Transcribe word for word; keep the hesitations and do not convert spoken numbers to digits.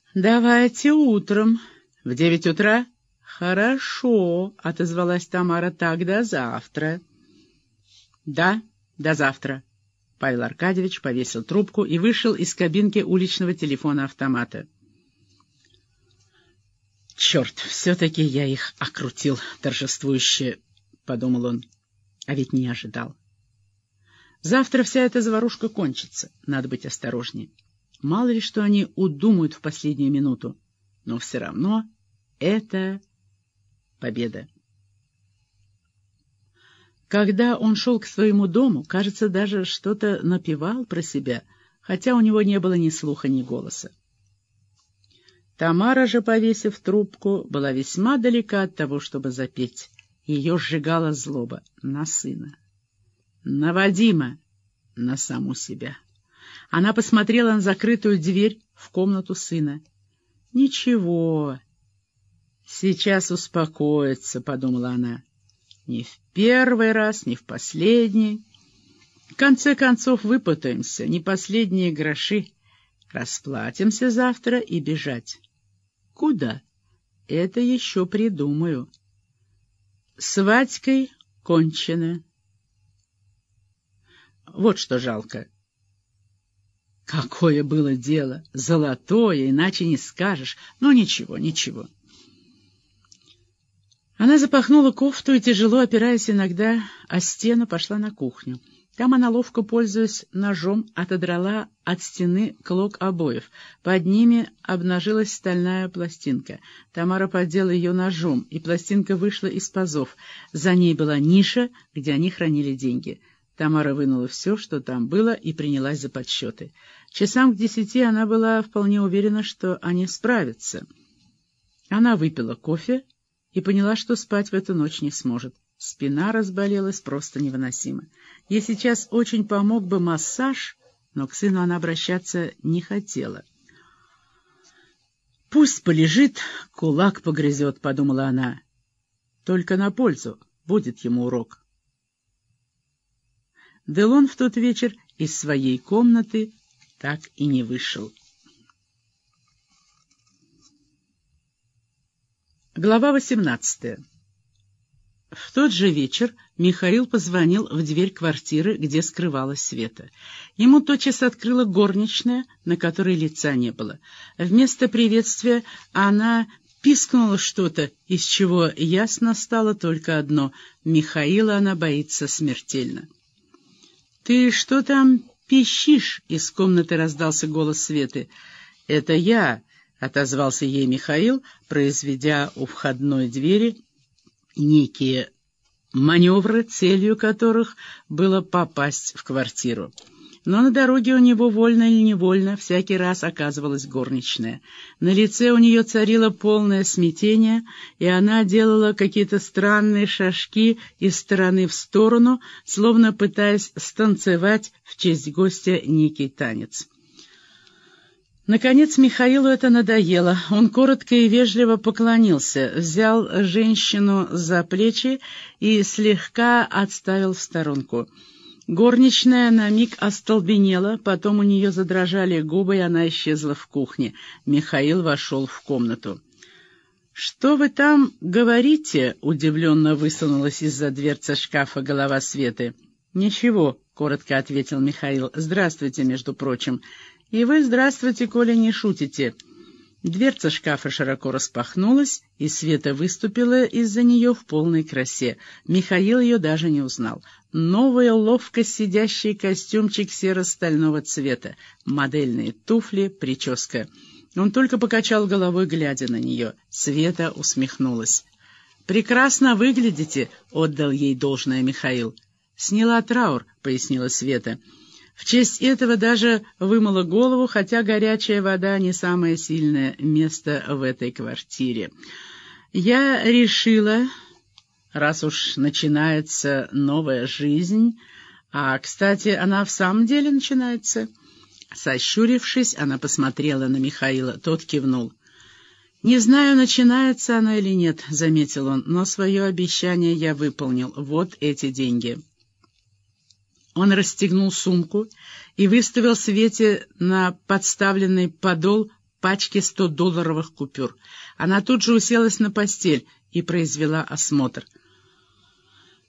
«Давайте утром. В девять утра?» «Хорошо», — отозвалась Тамара, — «так до завтра». «Да, до завтра». Павел Аркадьевич повесил трубку и вышел из кабинки уличного телефона-автомата. «Черт, все-таки я их окрутил торжествующе», — подумал он, — а ведь не ожидал. Завтра вся эта заварушка кончится, надо быть осторожнее. Мало ли что они удумают в последнюю минуту, но все равно это победа. Когда он шел к своему дому, кажется, даже что-то напевал про себя, хотя у него не было ни слуха, ни голоса. Тамара же, повесив трубку, была весьма далека от того, чтобы запеть. Ее сжигала злоба на сына, на Вадима, на саму себя. Она посмотрела на закрытую дверь в комнату сына. «Ничего, сейчас успокоится», — подумала она. «Не в первый раз, не в последний. В конце концов выпутаемся, не последние гроши. Расплатимся завтра и бежать. Куда? Это еще придумаю. С Вадькой кончено. Вот что жалко. Какое было дело! Золотое, иначе не скажешь. Ну, ничего, ничего». Она запахнула кофту и, тяжело опираясь иногда о стену, пошла на кухню. Там она, ловко пользуясь ножом, отодрала от стены клок обоев. Под ними обнажилась стальная пластинка. Тамара поддела ее ножом, и пластинка вышла из пазов. За ней была ниша, где они хранили деньги. Тамара вынула все, что там было, и принялась за подсчеты. Часам к десяти она была вполне уверена, что они справятся. Она выпила кофе и поняла, что спать в эту ночь не сможет. Спина разболелась просто невыносимо. Ей сейчас очень помог бы массаж, но к сыну она обращаться не хотела. «Пусть полежит, кулак погрызет», — подумала она. «Только на пользу будет ему урок». Делон в тот вечер из своей комнаты так и не вышел. Глава восемнадцатая. В тот же вечер Михаил позвонил в дверь квартиры, где скрывалась Света. Ему тотчас открыла горничная, на которой лица не было. Вместо приветствия она пискнула что-то, из чего ясно стало только одно — Михаила она боится смертельно. «Ты что там пищишь?» — из комнаты раздался голос Светы. «Это я», — отозвался ей Михаил, произведя у входной двери некие маневры, целью которых было попасть в квартиру. Но на дороге у него, вольно или невольно, всякий раз оказывалась горничная. На лице у нее царило полное смятение, и она делала какие-то странные шажки из стороны в сторону, словно пытаясь станцевать в честь гостя некий танец. Наконец Михаилу это надоело. Он коротко и вежливо поклонился, взял женщину за плечи и слегка отставил в сторонку. Горничная на миг остолбенела, потом у нее задрожали губы, и она исчезла в кухне. Михаил вошел в комнату. «Что вы там говорите?» — удивленно высунулась из-за дверцы шкафа голова Светы. «Ничего», — коротко ответил Михаил. «Здравствуйте, между прочим». «И вы здравствуйте, коли не шутите». Дверца шкафа широко распахнулась, и Света выступила из-за нее в полной красе. Михаил ее даже не узнал. Новый ловко сидящий костюмчик серо-стального цвета, модельные туфли, прическа. Он только покачал головой, глядя на нее. Света усмехнулась. «Прекрасно выглядите», — отдал ей должное Михаил. «Сняла траур», — пояснила Света. В честь этого даже вымыла голову, хотя горячая вода не самое сильное место в этой квартире. «Я решила, раз уж начинается новая жизнь, а, кстати, она в самом деле начинается». Сощурившись, она посмотрела на Михаила, тот кивнул. «Не знаю, начинается она или нет», — заметил он, — «но свое обещание я выполнил. Вот эти деньги». Он расстегнул сумку и выставил Свете на подставленный подол пачки сто долларовых купюр. Она тут же уселась на постель и произвела осмотр.